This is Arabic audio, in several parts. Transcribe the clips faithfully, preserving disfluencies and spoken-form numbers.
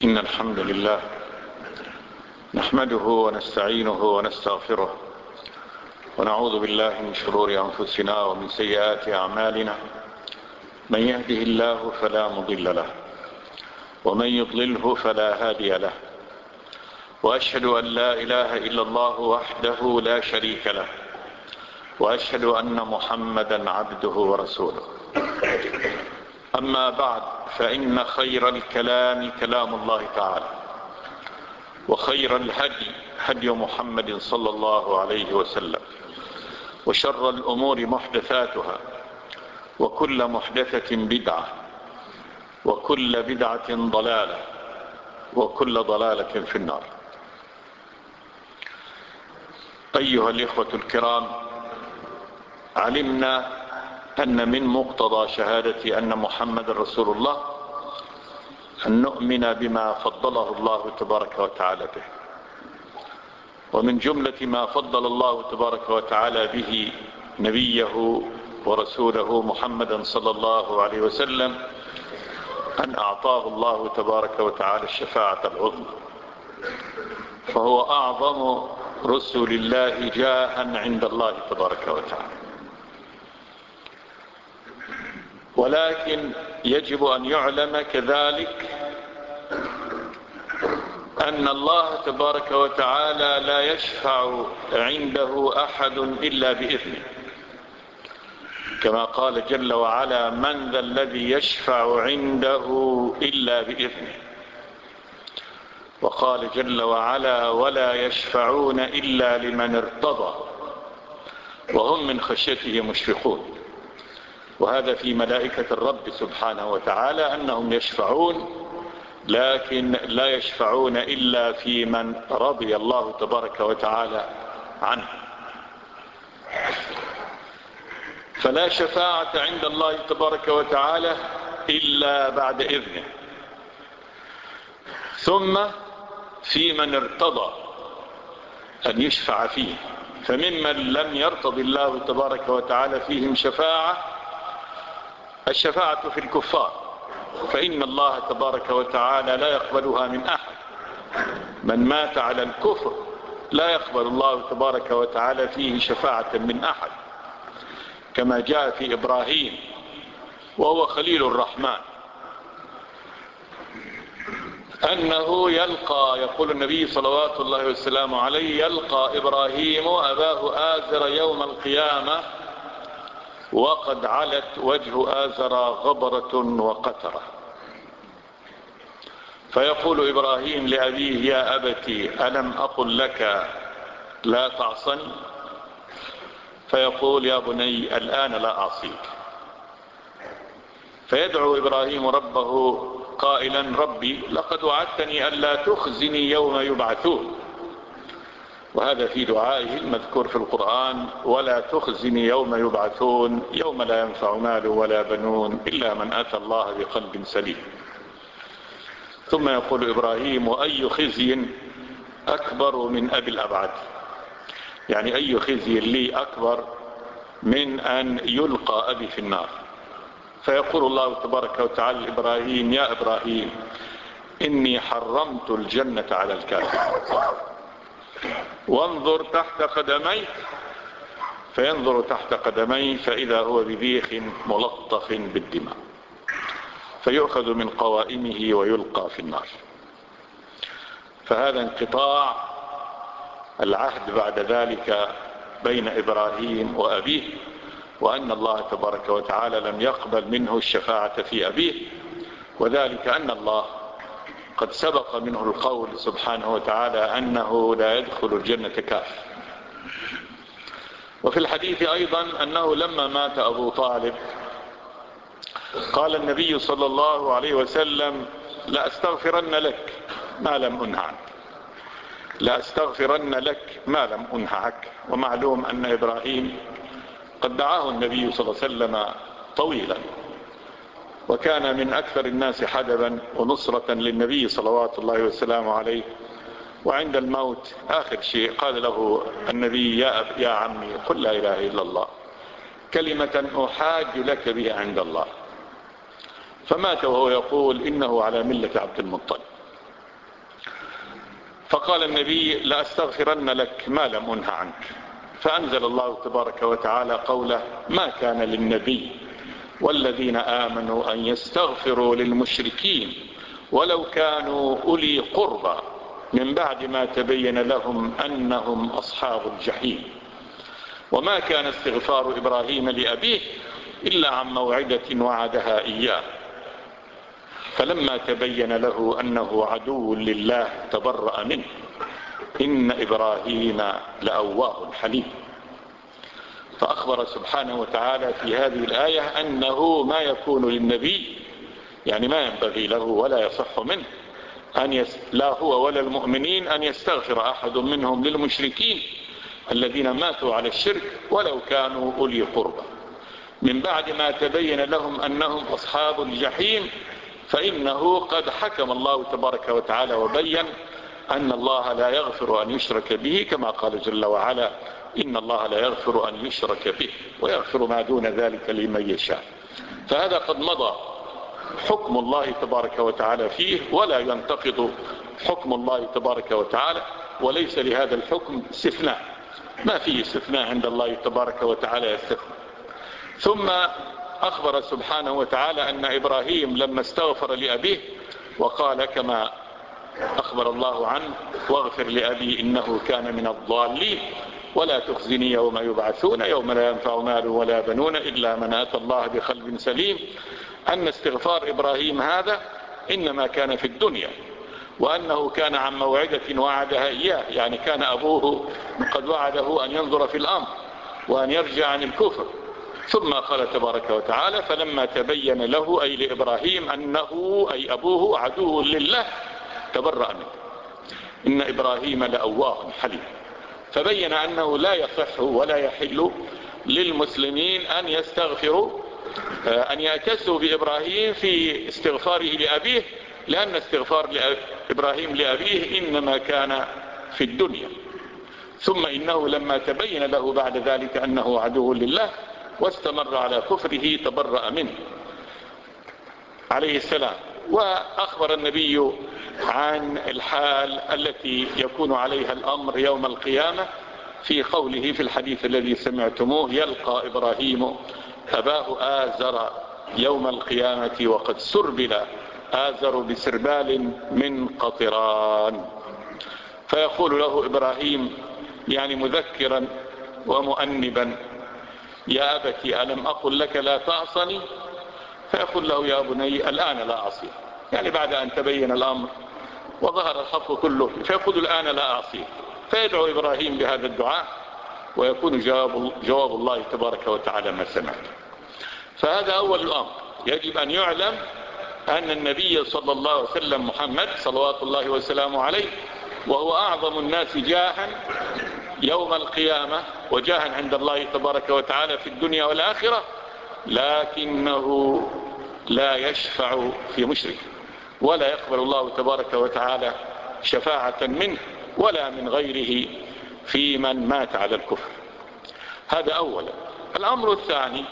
إن الحمد لله نحمده ونستعينه ونستغفره ونعوذ بالله من شرور أنفسنا ومن سيئات أعمالنا. من يهده الله فلا مضل له ومن يضلله فلا هادي له، وأشهد أن لا إله إلا الله وحده لا شريك له، وأشهد أن محمدا عبده ورسوله. أما بعد، فإن خير الكلام كلام الله تعالى، وخير الهدي هدي محمد صلى الله عليه وسلم، وشر الأمور محدثاتها، وكل محدثة بدعة، وكل بدعة ضلالة، وكل ضلالة في النار. أيها الإخوة الكرام، علمنا أن من مقتضى شهادة أن محمد رسول الله أن نؤمن بما فضله الله تبارك وتعالى به، ومن جملة ما فضل الله تبارك وتعالى به نبيه ورسوله محمدا صلى الله عليه وسلم أن أعطاه الله تبارك وتعالى الشفاعة العظمى، فهو أعظم رسل الله جاء عند الله تبارك وتعالى. ولكن يجب أن يعلم كذلك أن الله تبارك وتعالى لا يشفع عنده أحد إلا بإذنه، كما قال جل وعلا: من ذا الذي يشفع عنده إلا بإذنه. وقال جل وعلا: ولا يشفعون إلا لمن ارتضى وهم من خشيته مشفقون. وهذا في ملائكة الرب سبحانه وتعالى أنهم يشفعون، لكن لا يشفعون إلا في من رضي الله تبارك وتعالى عنه. فلا شفاعة عند الله تبارك وتعالى إلا بعد إذنه، ثم في من ارتضى أن يشفع فيه. فممن لم يرتض الله تبارك وتعالى فيهم شفاعة الشفاعة في الكفار، فإن الله تبارك وتعالى لا يقبلها من أحد. من مات على الكفر لا يقبل الله تبارك وتعالى فيه شفاعة من أحد، كما جاء في إبراهيم وهو خليل الرحمن أنه يلقى، يقول النبي صلوات الله وسلامه عليه: يلقى إبراهيم أباه آزر يوم القيامة وقد علت وجه آزر غبرة وقترة، فيقول إبراهيم لأبيه: يا أبتي ألم أقل لك لا تعصني؟ فيقول: يا بني الآن لا أعصيك. فيدعو إبراهيم ربه قائلا: ربي لقد وعدتني ألا تخزني يوم يبعثون. وهذا في دعائه المذكور في القرآن: ولا تخزني يوم يبعثون يوم لا ينفع مال ولا بنون إلا من أتى الله بقلب سليم. ثم يقول إبراهيم: وأي خزي أكبر من أبي الأبعد، يعني أي خزي لي أكبر من أن يلقى أبي في النار. فيقول الله تبارك وتعالى لإبراهيم: يا إبراهيم إني حرمت الجنة على الكافر، وانظر تحت قدميك. فينظر تحت قدميه فإذا هو بذيخ ملطخ بالدماء، فيؤخذ من قوائمه ويلقى في النار. فهذا انقطاع العهد بعد ذلك بين إبراهيم وأبيه، وأن الله تبارك وتعالى لم يقبل منه الشفاعة في أبيه، وذلك أن الله قد سبق منه القول سبحانه وتعالى أنه لا يدخل الجنة كافر. وفي الحديث أيضا أنه لما مات أبو طالب قال النبي صلى الله عليه وسلم: لا أستغفرن لك ما لم أنه عنك، لا أستغفرن لك ما لم أنه عنك. ومعلوم أن إبراهيم قد دعاه النبي صلى الله عليه وسلم طويلا، وكان من أكثر الناس حدبا ونصرة للنبي صلوات الله وسلامه عليه. وعند الموت آخر شيء قال له النبي: يا, يا عمي قل لا إله إلا الله كلمة أحاج لك بها عند الله. فمات وهو يقول: إنه على ملة عبد المطلب. فقال النبي لأستغفرن لك ما لم أنه عنك. فأنزل الله تبارك وتعالى قوله ما كان للنبي والذين آمنوا أن يستغفروا للمشركين ولو كانوا أولي قربى من بعد ما تبين لهم أنهم أصحاب الجحيم. وما كان استغفار إبراهيم لأبيه إلا عن موعدة وعدها إياه فلما تبين له أنه عدو لله تبرأ منه إن إبراهيم لأواه حليم. فأخبر سبحانه وتعالى في هذه الآية أنه ما يكون للنبي، يعني ما ينبغي له ولا يصح منه أن يس... لا هو ولا المؤمنين أن يستغفر أحد منهم للمشركين الذين ماتوا على الشرك ولو كانوا أولي قربى من بعد ما تبين لهم أنهم أصحاب الجحيم، فإنه قد حكم الله تبارك وتعالى وبين أن الله لا يغفر أن يشرك به كما قال جل وعلا إن الله لا يغفر أن يشرك به ويغفر ما دون ذلك لمن يشاء. فهذا قد مضى حكم الله تبارك وتعالى فيه ولا ينتقض حكم الله تبارك وتعالى، وليس لهذا الحكم استثناء، ما فيه استثناء عند الله تبارك وتعالى يستثنى. ثم أخبر سبحانه وتعالى أن إبراهيم لما استغفر لأبيه وقال كما أخبر الله عنه واغفر لأبي إنه كان من الضالين ولا تخزني يوم يبعثون يوم لا ينفع مال ولا بنون إلا من أتى الله بقلب سليم، أن استغفار إبراهيم هذا إنما كان في الدنيا، وأنه كان عن موعدة وعدها إياه، يعني كان أبوه قد وعده أن ينظر في الأمر وأن يرجع عن الكفر. ثم قال تبارك وتعالى فلما تبين له أي لإبراهيم أنه أي أبوه عدو لله تبرأ منه إن إبراهيم لأواه حليم. فبين أنه لا يصح ولا يحل للمسلمين أن يستغفروا أن يأتسوا بإبراهيم في استغفاره لأبيه، لأن استغفار إبراهيم لأبيه إنما كان في الدنيا. ثم إنه لما تبين له بعد ذلك أنه عدو لله واستمر على كفره تبرأ منه عليه السلام. وأخبر النبي عن الحال التي يكون عليها الأمر يوم القيامة في قوله في الحديث الذي سمعتموه يلقى إبراهيم أباه آزر يوم القيامة وقد سربل آزر بسربال من قطران، فيقول له إبراهيم يعني مذكرا ومؤنبا يا أبتي ألم أقل لك لا تعصني؟ فيقول له يا بني الآن لا أعصي، يعني بعد أن تبين الأمر وظهر الحق كله فيقول الآن لا أعصي. فيدعو إبراهيم بهذا الدعاء ويكون جواب, جواب الله تبارك وتعالى ما سمعت. فهذا أول الأمر، يجب أن يعلم أن النبي صلى الله عليه وسلم محمد صلوات الله وسلامه عليه وهو أعظم الناس جاها يوم القيامة وجاها عند الله تبارك وتعالى في الدنيا والآخرة، لكنه لا يشفع في مشرك ولا يقبل الله تبارك وتعالى شفاعة منه ولا من غيره في من مات على الكفر. هذا أولا. الأمر الثاني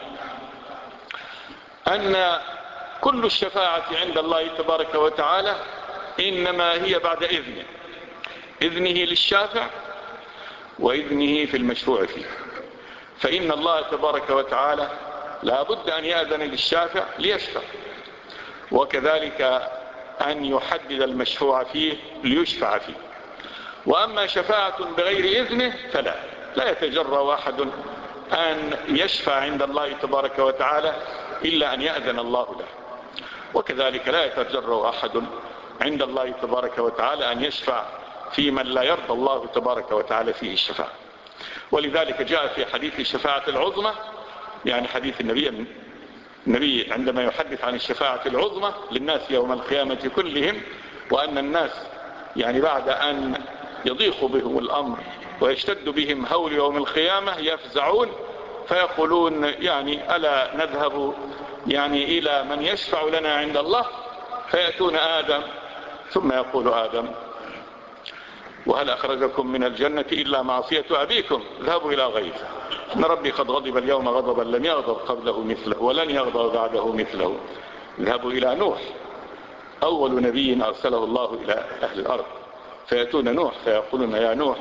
أن كل الشفاعة عند الله تبارك وتعالى إنما هي بعد إذنه إذنه للشافع وإذنه في المشفوع فيه. فإن الله تبارك وتعالى لا بد أن يأذن للشافع ليشفع، وكذلك أن يحدد المشفوع فيه ليشفع فيه. وأما شفاعة بغير إذنه فلا لا يتجرأ أحد أن يشفع عند الله تبارك وتعالى إلا أن يأذن الله له، وكذلك لا يتجرأ أحد عند الله تبارك وتعالى أن يشفع في من لا يرضى الله تبارك وتعالى فيه الشفاعة. ولذلك جاء في حديث الشفاعة العظمى، يعني حديث النبي النبي عندما يحدث عن الشفاعة العظمى للناس يوم القيامة كلهم، وأن الناس يعني بعد أن يضيق بهم الأمر ويشتد بهم هول يوم القيامة يفزعون فيقولون يعني ألا نذهب يعني إلى من يشفع لنا عند الله؟ فيأتون آدم ثم يقول آدم وهل أخرجكم من الجنة إلا معصية أبيكم؟ اذهبوا إلى غيره، إن ربي قد غضب اليوم غضبا لم يغضب قبله مثله ولن يغضب بعده مثله. اذهبوا إلى نوح أول نبي أرسله الله إلى أهل الأرض، فيأتون نوح فيقولون يا نوح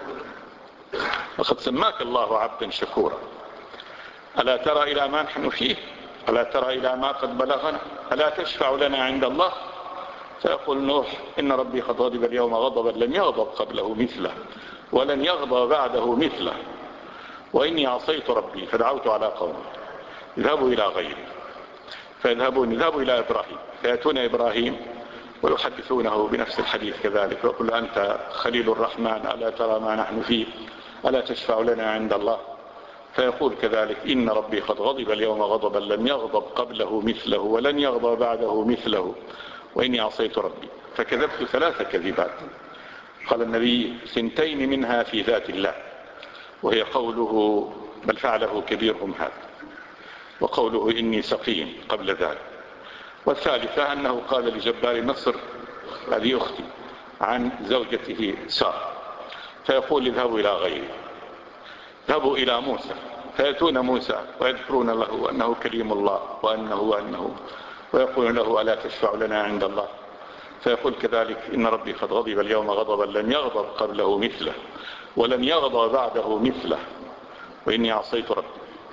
لقد سماك الله عبدا شكورا، ألا ترى إلى ما نحن فيه، ألا ترى إلى ما قد بلغنا، ألا تشفع لنا عند الله؟ فيقول نوح إن ربي قد غضب اليوم غضبا لم يغضب قبله مثله ولن يغضب بعده مثله، وإني عصيت ربي فدعوت على قومي اذهبوا إلى غيري فيذهبون اذهبوا إلى إبراهيم فيأتون إبراهيم ويحدثونه بنفس الحديث كذلك ويقول أنت خليل الرحمن ألا ترى ما نحن فيه، ألا تشفع لنا عند الله؟ فيقول كذلك إن ربي قد غضب اليوم غضبا لم يغضب قبله مثله ولن يغضب بعده مثله، وإني عصيت ربي فكذبت ثلاث كذبات. قال النبي ثنتين منها في ذات الله، وهي قوله بل فعله كبيرهم هذا، وقوله إني سقيم قبل ذلك، والثالثة أنه قال لجبار مصر هذه أختي عن زوجته سارة، فيقول اذهبوا إلى غيري، اذهبوا إلى موسى فيأتون موسى ويذكرون له أنه كليم الله وأنه وأنه ويقول له ألا تشفع لنا عند الله؟ فيقول كذلك إن ربي قد غضب اليوم غضبا لم يغضب قبله مثله ولن يغضب بعده مثله، وإني عصيت ربي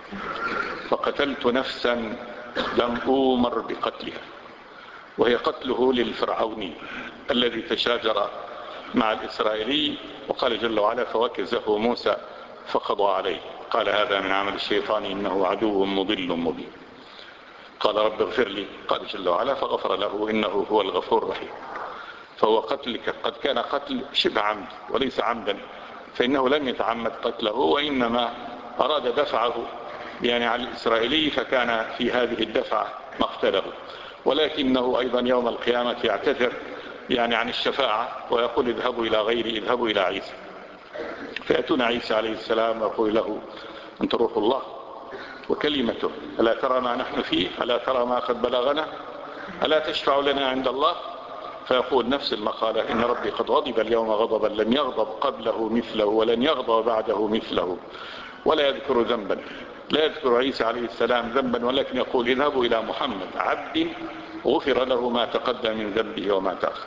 فقتلت نفسا لم أومر بقتلها، وهي قتله للفرعوني الذي تشاجر مع الإسرائيلي، وقال جل وعلا فوكزه موسى فقضى عليه قال هذا من عمل الشيطان إنه عدو مضل مبين. قال رب اغفر لي قال جل وعلا فغفر له إنه هو الغفور الرحيم. فهو قتل قد كان قتل شبه عمد وليس عمدا، فإنه لم يتعمد قتله وإنما أراد دفعه يعني على الإسرائيلي، فكان في هذه الدفعة مقتله، ولكنه أيضا يوم القيامة يعتذر يعني عن الشفاعة ويقول اذهبوا إلى غيري اذهبوا إلى عيسى، فيأتون عيسى عليه السلام ويقول له أنت روح الله وكلمته ألا ترى ما نحن فيه، ألا ترى ما قد بلغنا، ألا تشفع لنا عند الله؟ فيقول نفس المقالة إن ربي قد غضب اليوم غضبا لم يغضب قبله مثله ولن يغضب بعده مثله، ولا يذكر ذنبا، لا يذكر عيسى عليه السلام ذنبا، ولكن يقول اذهبوا إلى محمد عبد غفر له ما تقدم من ذنبه وما تأخر.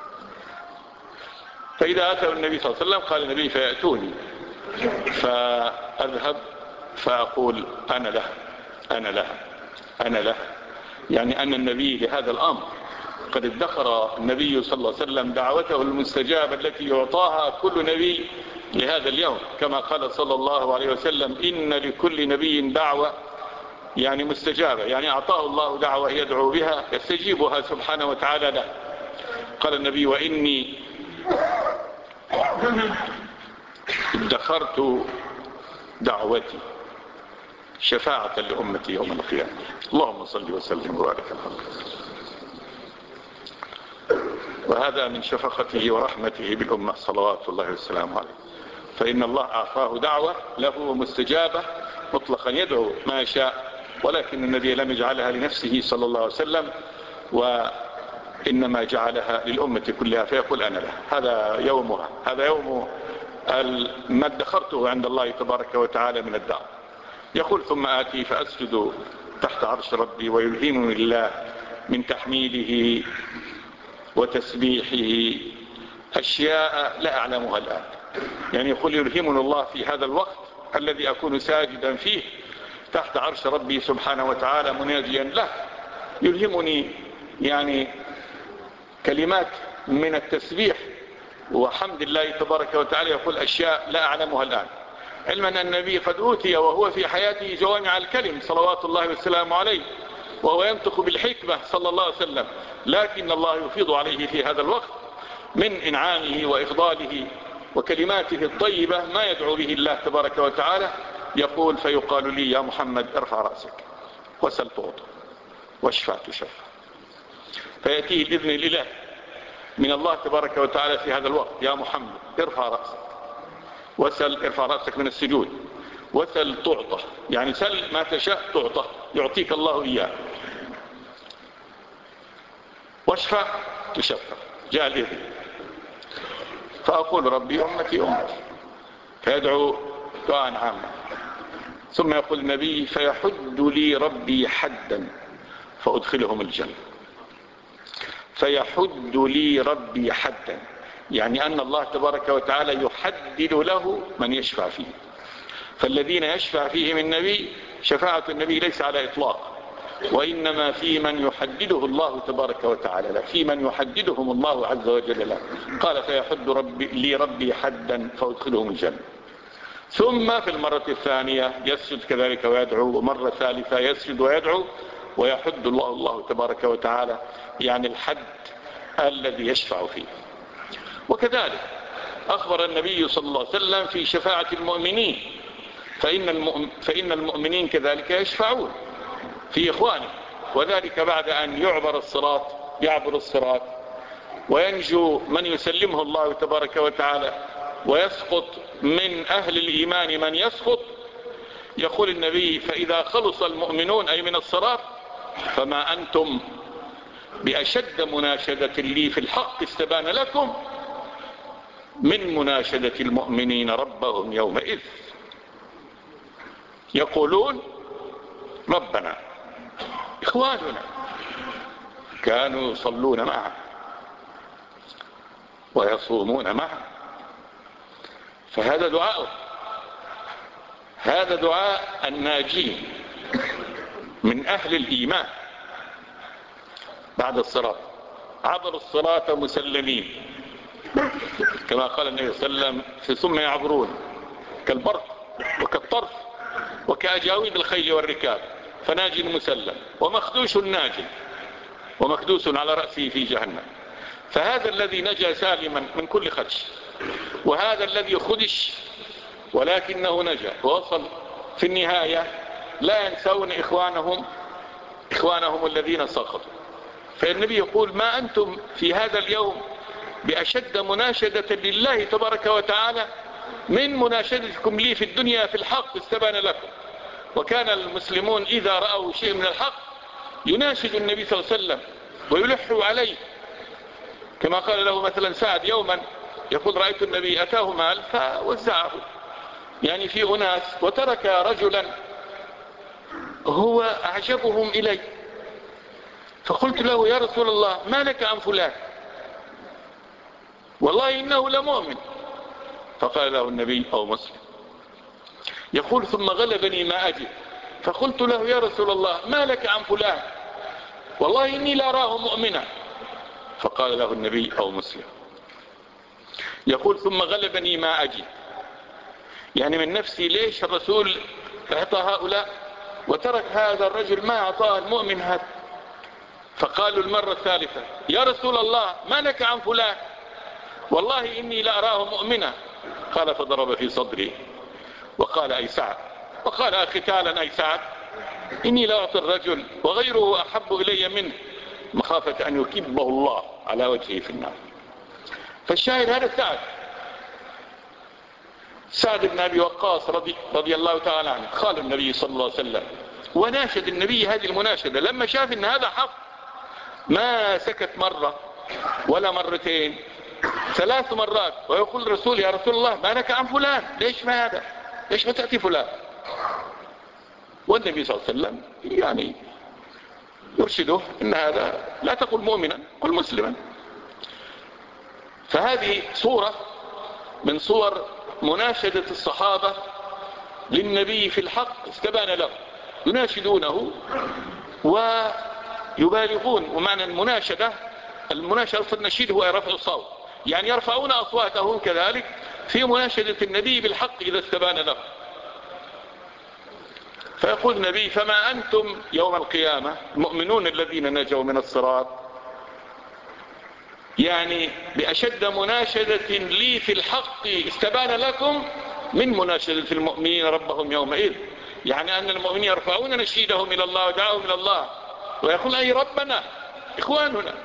فإذا أتى النبي صلى الله عليه وسلم قال النبي فيأتوني فأذهب فأقول أنا له أنا له أنا له، يعني أن النبي لهذا الأمر قد ادخر النبي صلى الله عليه وسلم دعوته المستجابة التي يعطاها كل نبي لهذا اليوم، كما قال صلى الله عليه وسلم إن لكل نبي دعوة يعني مستجابة، يعني أعطاه الله دعوة يدعو بها يستجيبها سبحانه وتعالى له. قال النبي وإني ادخرت دعوتي شفاعة لأمتي يوم القيامة. اللهم صل وسلم وبارك على محمد. وهذا من شفقته ورحمته بالأمة صلوات الله وسلامه عليه، فإن الله أعطاه دعوة له مستجابة مطلقا يدعو ما يشاء، ولكن النبي لم يجعلها لنفسه صلى الله عليه وسلم وإنما جعلها للأمة كلها، فيقول أنا له هذا يومها، هذا يوم ما ادخرته عند الله تبارك وتعالى من الدعوة. يقول ثم آتي فأسجد تحت عرش ربي ويلهمني الله من تحميده وتسبيحه أشياء لا أعلمها الآن، يعني يقول يلهمني الله في هذا الوقت الذي أكون ساجدا فيه تحت عرش ربي سبحانه وتعالى مناجيا له، يلهمني يعني كلمات من التسبيح وحمد الله تبارك وتعالى، يقول أشياء لا أعلمها الآن، علما أن النبي قد أوتي وهو في حياته جوامع الكلم صلوات الله والسلام عليه، وهو ينطق بالحكمة صلى الله عليه وسلم، لكن الله يفيض عليه في هذا الوقت من إنعامه وإفضاله وكلماته الطيبة ما يدعو به الله تبارك وتعالى. يقول فيقال لي يا محمد ارفع رأسك وسل تعطى واشفع تشفع، فيأتيه الإذن الإله من الله تبارك وتعالى في هذا الوقت يا محمد ارفع رأسك وسل، ارفع رأسك من السجود وسل تعطى، يعني سل ما تشاء تعطى يعطيك الله إياه، واشفع تشفع، جاء الإذن. فأقول ربي أمتي أمتي، فيدعو دعاء عاما، ثم يقول النبي فيحد لي ربي حدا فأدخلهم الجنة، فيحد لي ربي حدا يعني أن الله تبارك وتعالى يحدد له من يشفع فيه. فالذين يشفع فيهم النبي شفاعة النبي ليس على إطلاق، وإنما في من يحدده الله تبارك وتعالى له، في من يحددهم الله عز وجل له. قال فيحد ربي لي ربي حدا فأدخلهم الجنة. ثم في المرة الثانية يسجد كذلك ويدعو، ومرة ثالثة يسجد ويدعو، ويحد الله الله تبارك وتعالى يعني الحد الذي يشفع فيه. وكذلك أخبر النبي صلى الله عليه وسلم في شفاعة المؤمنين، فإن, المؤمن فإن المؤمنين كذلك يشفعون في إخوانه، وذلك بعد أن يعبر الصراط يعبر الصراط وينجو من يسلمه الله تبارك وتعالى، ويسقط من أهل الإيمان من يسقط. يقول النبي فإذا خلص المؤمنون أي من الصراط فما أنتم بأشد مناشدة لي في الحق استبان لكم من مناشدة المؤمنين ربهم يومئذ، يقولون ربنا إخواننا كانوا يصلون معه ويصومون معه. فهذا دعاء هذا دعاء الناجين من أهل الإيمان بعد الصراط. عبروا الصراط مسلمين كما قال النبي صلى الله عليه وسلم ثم يعبرون كالبرق وكالطرف وكأجاويد الخيل والركاب، فناج مسلم ومخدوش ناج ومكدوس على رأسه في جهنم. فهذا الذي نجا سالما من كل خدش، وهذا الذي خدش ولكنه نجا ووصل في النهاية لا ينسون إخوانهم إخوانهم الذين سقطوا. فالنبي يقول ما أنتم في هذا اليوم بأشد مناشدة لله تبارك وتعالى من مناشدتكم لي في الدنيا في الحق استبان لكم. وكان المسلمون إذا رأوا شيء من الحق يناشد النبي صلى الله عليه وسلم ويلحوا عليه، كما قال له مثلا سعد يوما يقول رأيت النبي أتاه مال فوزعه يعني في أناس، وترك رجلا هو أعجبهم إلي، فقلت له يا رسول الله ما لك عن فلان والله إنه لمؤمن. فقال له النبي أو مسلم يقول ثم غلبني ما أجد، فقلت له يا رسول الله ما لك عن فلان والله إني لا أراه مؤمنا. فقال له النبي أو مسلم يقول ثم غلبني ما أجد، يعني من نفسي ليش الرسول أعطى هؤلاء وترك هذا الرجل ما أعطاه المؤمن هذا. فقالوا المرة الثالثة يا رسول الله ما لك عن فلان والله إني لا أراه مؤمنا. قال فضرب في صدري وقال أي سعد، وقال ختالا أي سعد إني لا أعطي الرجل وغيره أحب إلي منه مخافة أن يكبه الله على وجهه في النار. فالشاهد هذا سعد سعد بن أبي وقاص رضي, رضي الله تعالى عنه خال النبي صلى الله عليه وسلم، وناشد النبي هذه المناشدة لما شاف ان هذا حق. ما سكت مرة ولا مرتين، ثلاث مرات، ويقول الرسول يا رسول الله ما لك عن فلان ليش ما هذا ليش ما تأتي فلان. والنبي صلى الله عليه وسلم يعني يرشده ان هذا لا تقل مؤمنا قل مسلما. فهذه صورة من صور مناشدة الصحابة للنبي في الحق استبان له، يناشدونه ويبالغون. ومعنى المناشدة المناشدة أصل النشيد هو رفع الصوت، يعني يرفعون أصواتهم كذلك في مناشدة النبي بالحق إذا استبان له. فيقول النبي فما أنتم يوم القيامة المؤمنون الذين نجوا من الصراط يعني بأشد مناشدة لي في الحق استبان لكم من مناشدة المؤمنين ربهم يومئذ، يعني أن المؤمنين يرفعون نشيدهم إلى الله ودعاهم إلى الله ويقول أي ربنا إخواننا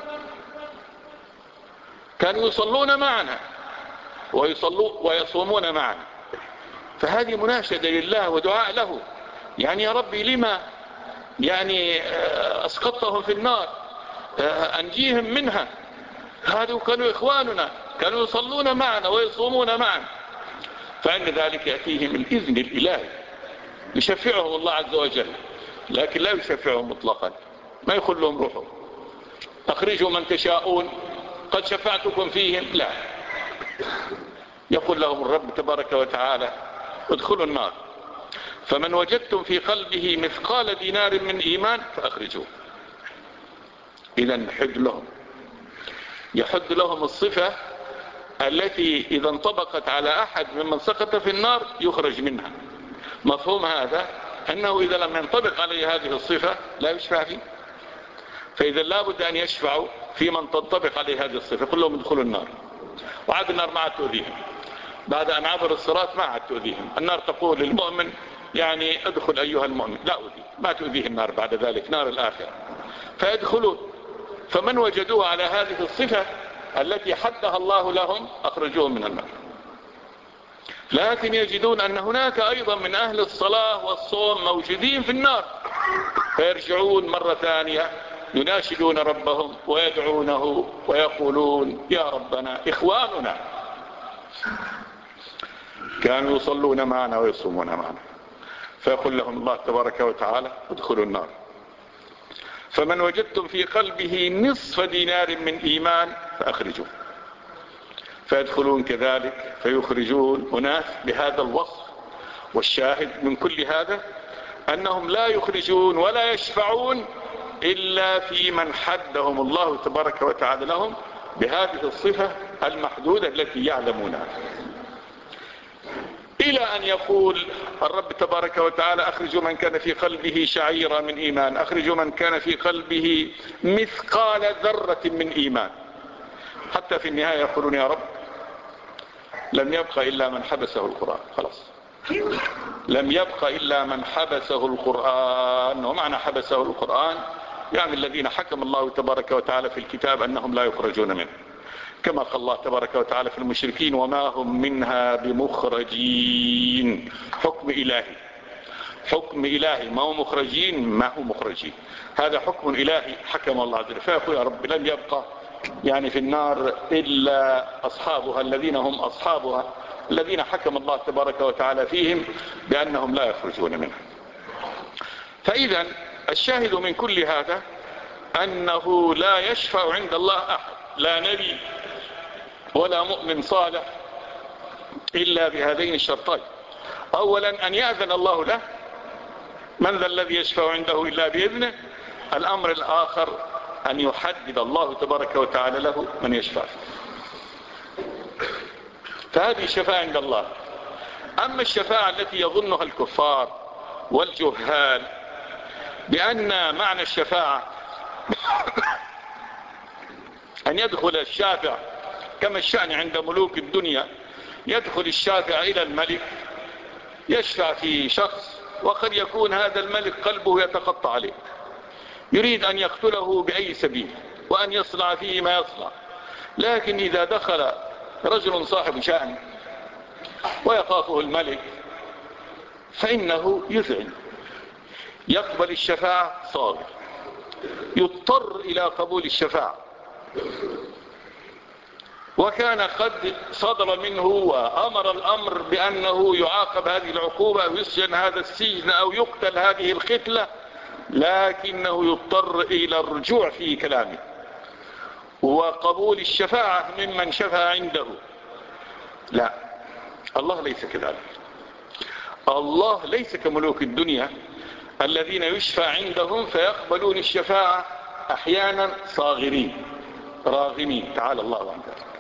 كانوا يصلون معنا ويصلون ويصومون معنا. فهذه مناشدة لله ودعاء له، يعني يا ربي لما يعني أسقطتهم في النار أنجيهم منها، هذو كانوا إخواننا كانوا يصلون معنا ويصومون معنا. فإن ذلك يأتيهم الإذن الإلهي يشفعهم الله عز وجل، لكن لا يشفعهم مطلقا، ما يقول لهم روحوا أخرجوا من تشاءون قد شفعتكم فيهم، لا، يقول لهم الرب تبارك وتعالى ادخلوا النار، فمن وجدتم في قلبه مثقال دينار من إيمان فأخرجوه. إذا حد لهم، يحد لهم الصفة التي إذا انطبقت على أحد ممن سقط في النار يخرج منها. مفهوم هذا أنه إذا لم ينطبق عليه هذه الصفة لا يشفع فيه، فإذا لابد أن يشفعوا في من تنطبق عليه هذه الصفة. قل لهم ادخلوا النار، وعاد النار ما عاد تؤذيهم بعد أن عبر الصراط، ما عاد تؤذيهم. النار تقول للمؤمن يعني ادخل أيها المؤمن، لا أؤذي، ما تؤذيه النار بعد ذلك، نار الآخرة. فيدخلون، فمن وجدوه على هذه الصفة التي حدها الله لهم أخرجوهم من النار. لكن يجدون أن هناك أيضا من أهل الصلاة والصوم موجودين في النار، فيرجعون مرة ثانية يناشدون ربهم ويدعونه ويقولون يا ربنا إخواننا كانوا يصلون معنا ويصومون معنا. فيقول لهم الله تبارك وتعالى ادخلوا النار، فمن وجدتم في قلبه نصف دينار من إيمان فأخرجوه. فيدخلون كذلك فيخرجون أناس بهذا الوصف. والشاهد من كل هذا أنهم لا يخرجون ولا يشفعون إلا في من حدهم الله تبارك وتعالى لهم بهذه الصفة المحدودة التي يعلمونها، إلى أن يقول الرب تبارك وتعالى أخرجوا من كان في قلبه شعيرة من إيمان، أخرجوا من كان في قلبه مثقال ذرة من إيمان. حتى في النهاية يقولون يا رب لم يبق إلا من حبسه القرآن. خلاص، لم يبق إلا من حبسه القرآن. ومعنى حبسه القرآن يعني الذين حكم الله تبارك وتعالى في الكتاب أنهم لا يخرجون منه، كما قال الله تبارك وتعالى في المشركين وما هم منها بمخرجين. حكم إلهي، حكم إلهي، ما هم مخرجين، ما هم مخرجين، هذا حكم إلهي حكم الله عز وجل. فيقول يا رب لم يبقى يعني في النار إلا أصحابها الذين هم أصحابها الذين حكم الله تبارك وتعالى فيهم بأنهم لا يخرجون منها. فإذا الشاهد من كل هذا أنه لا يشفع عند الله أحد، لا نبي ولا مؤمن صالح، إلا بهذين الشرطين. أولا أن يأذن الله له، من ذا الذي يشفع عنده إلا بإذنه. الأمر الآخر أن يحدد الله تبارك وتعالى له من يشفع فيه. فهذه الشفاعة عند الله. أما الشفاعة التي يظنها الكفار والجهال بأن معنى الشفاعة أن يدخل الشافع كما الشأن عند ملوك الدنيا، يدخل الشافع إلى الملك يشفع في شخص، وقد يكون هذا الملك قلبه يتقطع عليه، يريد أن يقتله بأي سبيل وأن يصنع فيه ما يصنع. لكن إذا دخل رجل صاحب شأن ويخافه الملك فإنه يذعن، يقبل الشفاعة صابر، يضطر إلى قبول الشفاعة. وكان قد صدر منه وأمر الأمر بأنه يعاقب هذه العقوبة أو يسجن هذا السجن أو يقتل هذه القتلة، لكنه يضطر إلى الرجوع في كلامه وقبول الشفاعة ممن شفع عنده. لا، الله ليس كذلك. الله ليس كملوك الدنيا الذين يشفع عندهم فيقبلون الشفاعة أحيانا صاغرين راغمين، تعالى الله عن ذلك.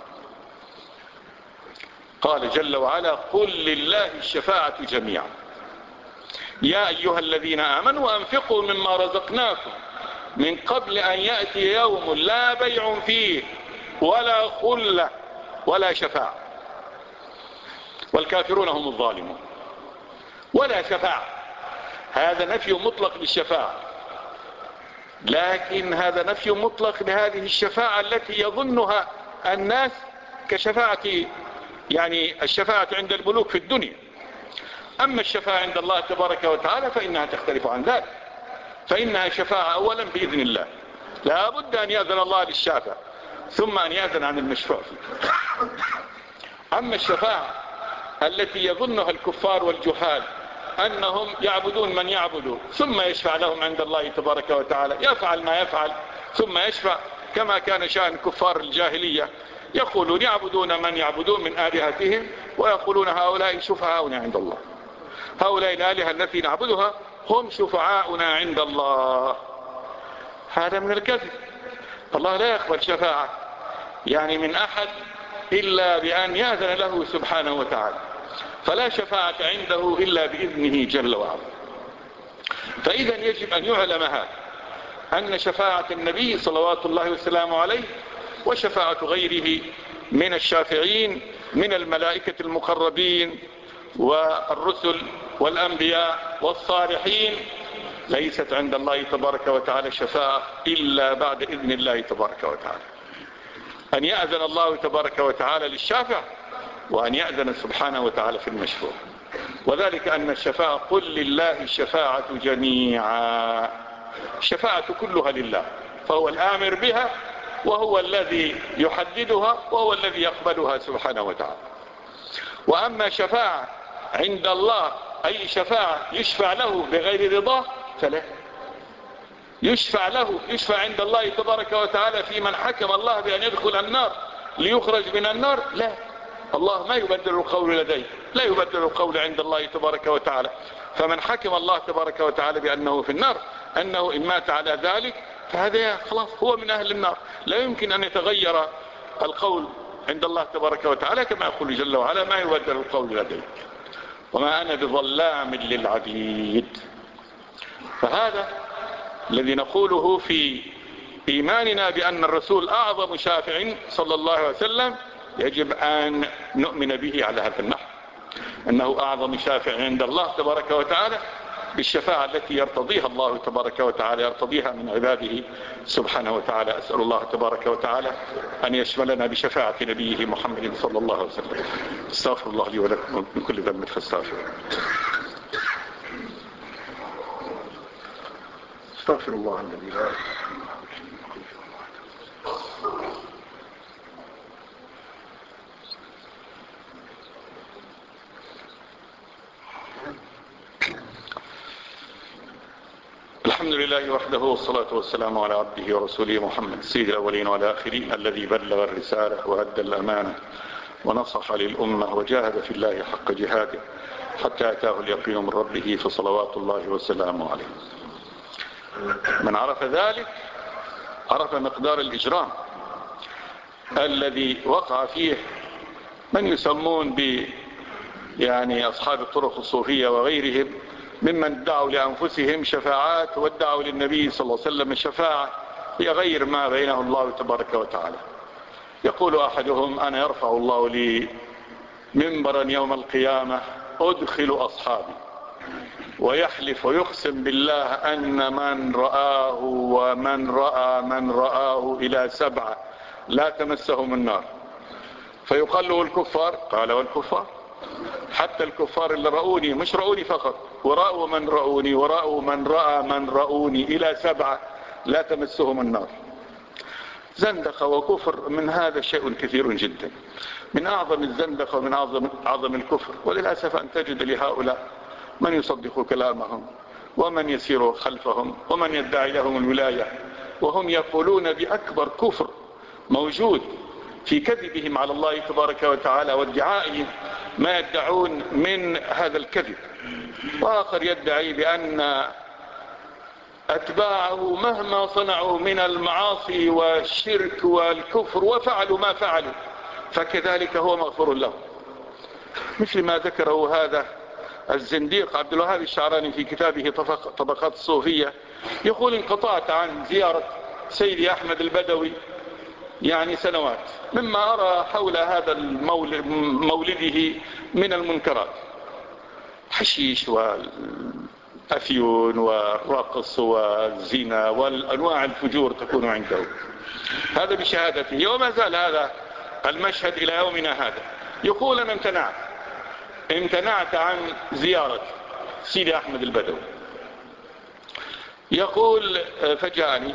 قال جل وعلا قل لله الشفاعة جميعا يا أيها الذين آمنوا أنفقوا مما رزقناكم من قبل أن يأتي يوم لا بيع فيه ولا خلة ولا شفاعة والكافرون هم الظالمون. ولا شفاعة، هذا نفي مطلق للشفاعة، لكن هذا نفي مطلق لهذه الشفاعة التي يظنها الناس كشفاعة يعني الشفاعة عند الملوك في الدنيا. أما الشفاعة عند الله تبارك وتعالى فإنها تختلف عن ذلك، فإنها شفاعة أولا بإذن الله، لا بد أن يأذن الله للشافع ثم أن يأذن عن المشفوع فيه. أما الشفاعة التي يظنها الكفار والجهال أنهم يعبدون من يعبدوا ثم يشفع لهم عند الله تبارك وتعالى، يفعل ما يفعل ثم يشفع، كما كان شأن كفار الجاهلية يقولون يعبدون من يعبدون من آلهتهم ويقولون هؤلاء شفعاؤنا عند الله، هؤلاء الآلهة التي نعبدها هم شفعاؤنا عند الله. هذا من الكذب. الله لا يقبل شفاعة يعني من أحد إلا بأن يأذن له سبحانه وتعالى، فلا شفاعة عنده إلا بإذنه جل وعلا. فإذا يجب أن يعلم هذا، أن شفاعة النبي صلوات الله وسلامه عليه وشفاعة غيره من الشافعين من الملائكة المقربين والرسل والأنبياء والصالحين ليست عند الله تبارك وتعالى شفاعة إلا بعد إذن الله تبارك وتعالى، أن يأذن الله تبارك وتعالى للشافع وأن يأذن سبحانه وتعالى في المشفوع. وذلك أن الشفاعة قل لله الشفاعة جميعا، الشفاعة كلها لله، فهو الآمر بها وهو الذي يحددها وهو الذي يقبلها سبحانه وتعالى. وأما شفاعة عند الله أي شفاعة يشفع له بغير رضاه فلا، يشفع له يشفع عند الله تبارك وتعالى في من حكم الله بأن يدخل النار ليخرج من النار، لا، الله ما يبدل القول لديه، لا يبدل القول عند الله تبارك وتعالى. فمن حكم الله تبارك وتعالى بأنه في النار أنه إن مات على ذلك فهذا خلاص هو من أهل النار، لا يمكن أن يتغير القول عند الله تبارك وتعالى كما يقول جل وعلا ما يبدل القول لديه وما أنا بظلام للعبيد. فهذا الذي نقوله في إيماننا بأن الرسول أعظم شافع صلى الله عليه وسلم، يجب أن نؤمن به على هذا النحو، أنه أعظم شافع عند الله تبارك وتعالى بالشفاعة التي يرتضيها الله تبارك وتعالى يرتضيها من عباده سبحانه وتعالى. أسأل الله تبارك وتعالى أن يشملنا بشفاعة نبيه محمد صلى الله عليه وسلم. استغفر الله لي ولكم من كل ذنب فاستغفروا. استغفر الله الذي لا الحمد لله وحده والصلاة والسلام على عبده ورسوله محمد سيد الأولين والآخرين الذي بلغ الرسالة وأدى الأمانة ونصح للأمة وجاهد في الله حق جهاده حتى أتاه اليقين من ربه فصلوات الله وسلامه عليه. من عرف ذلك عرف مقدار الإجرام الذي وقع فيه من يسمون ب يعني أصحاب الطرق الصوفية وغيرهم ممن ادعوا لأنفسهم شفاعات وادعوا للنبي صلى الله عليه وسلم الشفاعة هي غير ما بينه الله تبارك وتعالى. يقول أحدهم أنا يرفع الله لي منبرا يوم القيامة أدخل أصحابي، ويحلف ويقسم بالله أن من رآه ومن رأى من رآه إلى سبعة لا تمسهم النار. فيقال له الكفار، قال والكفار، حتى الكفار اللي رأوني مش رأوني فقط، ورأوا من رأوني ورأوا من رأى من رأوني إلى سبعة لا تمسهم النار. زندقة وكفر من هذا شيء كثير جدا، من أعظم الزندقة ومن أعظم, أعظم الكفر. وللأسف أن تجد لهؤلاء من يصدق كلامهم ومن يسير خلفهم ومن يدعي لهم الولاية، وهم يقولون بأكبر كفر موجود في كذبهم على الله تبارك وتعالى وادعائهم ما يدعون من هذا الكذب. وآخر يدعي بأن أتباعه مهما صنعوا من المعاصي والشرك والكفر وفعلوا ما فعلوا فكذلك هو مغفور له، مثل ما ذكره هذا الزنديق عبد الوهاب الشعراني في كتابه طبقات الصوفية. يقول انقطعت عن زيارة سيدي أحمد البدوي يعني سنوات مما أرى حول هذا المولد مولده من المنكرات، حشيش والأفيون والرقص والزنا والأنواع الفجور تكون عنده. هذا بشهادته وما زال هذا المشهد إلى يومنا هذا. يقول أنا امتنعت امتنعت عن زيارة سيدي أحمد البدوي. يقول فجاءني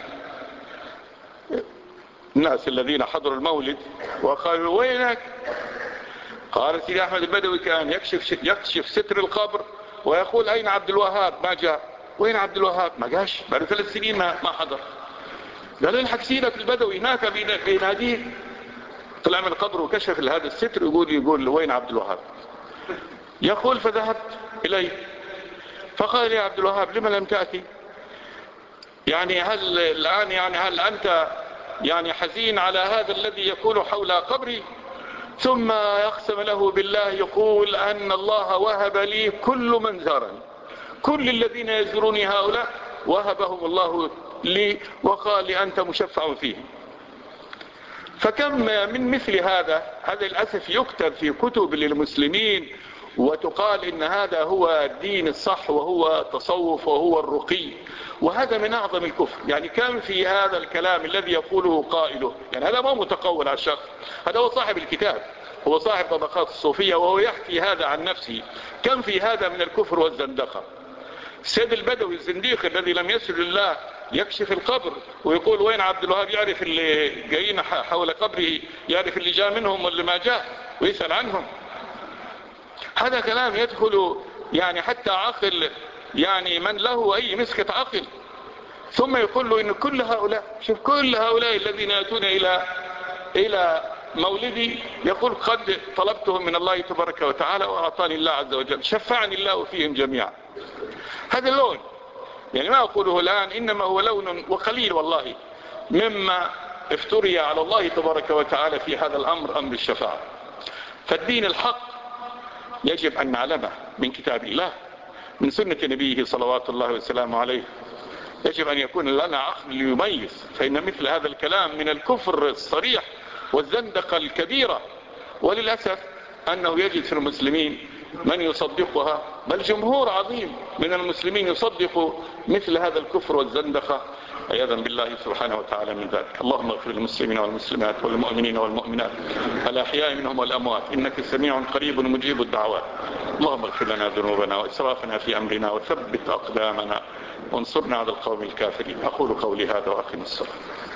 الناس الذين حضروا المولد وقالوا وينك؟ قال سيدي أحمد البدوي كان يكشف, يكشف ستر القبر ويقول أين عبد الوهاب؟ ما جاء. وين عبد الوهاب؟ ما جاش، بعد ثلاث سنين ما, ما حضر. قال الحق سيدك البدوي هناك بيناديه. طلع من القبر وكشف هذا الستر، يقول يقول وين عبد الوهاب؟ يقول فذهبت إليه فقال يا عبد الوهاب لما لم تأتي؟ يعني هل الآن يعني هل أنت يعني حزين على هذا الذي يكون حول قبري؟ ثم يقسم له بالله يقول أن الله وهب لي كل من زارني، كل الذين يزوروني هؤلاء وهبهم الله لي وقال لي أنت مشفع فيهم. فكم من مثل هذا، هذا للأسف يكتب في كتب للمسلمين وتقال إن هذا هو الدين الصح وهو التصوف وهو الرقي، وهذا من أعظم الكفر. يعني كم في هذا الكلام الذي يقوله قائله، يعني هذا ما متقول على الشخص، هذا هو صاحب الكتاب، هو صاحب طبقات الصوفية وهو يحكي هذا عن نفسه. كم في هذا من الكفر والزندقة. السيد البدوي الزنديق الذي لم يسل الله يكشف القبر ويقول وين عبد الوهاب، يعرف اللي جايين حول قبره، يعرف اللي جاء منهم واللي ما جاء ويسأل عنهم. هذا كلام يدخل يعني حتى عقل، يعني من له أي مسكة عقل. ثم يقول له إن كل هؤلاء، شوف كل هؤلاء الذين يأتون إلى إلى مولدي، يقول قد طلبتهم من الله تبارك وتعالى وأعطاني الله عز وجل، شفعني الله فيهم جميعا. هذا اللون يعني ما أقوله الآن، إنما هو لون وقليل والله مما افتري على الله تبارك وتعالى في هذا الأمر، أمر الشفاعة. فالدين الحق يجب أن نعلمه من كتاب الله، من سنة نبيه صلوات الله وسلامه عليه. يجب أن يكون لنا عقل ليميز، فإن مثل هذا الكلام من الكفر الصريح والزندقة الكبيرة، وللأسف أنه يجد في المسلمين من يصدقها، بل جمهور عظيم من المسلمين يصدق مثل هذا الكفر والزندقة عياذا بالله سبحانه وتعالى من ذلك. اللهم اغفر للمسلمين والمسلمات والمؤمنين والمؤمنات الأحياء منهم والأموات، إنك سميع قريب مجيب الدعوات. اللهم اغفر لنا ذنوبنا وإسرافنا في أمرنا وثبت أقدامنا وانصرنا على القوم الكافرين. أقول قولي هذا وأقم الصلاة.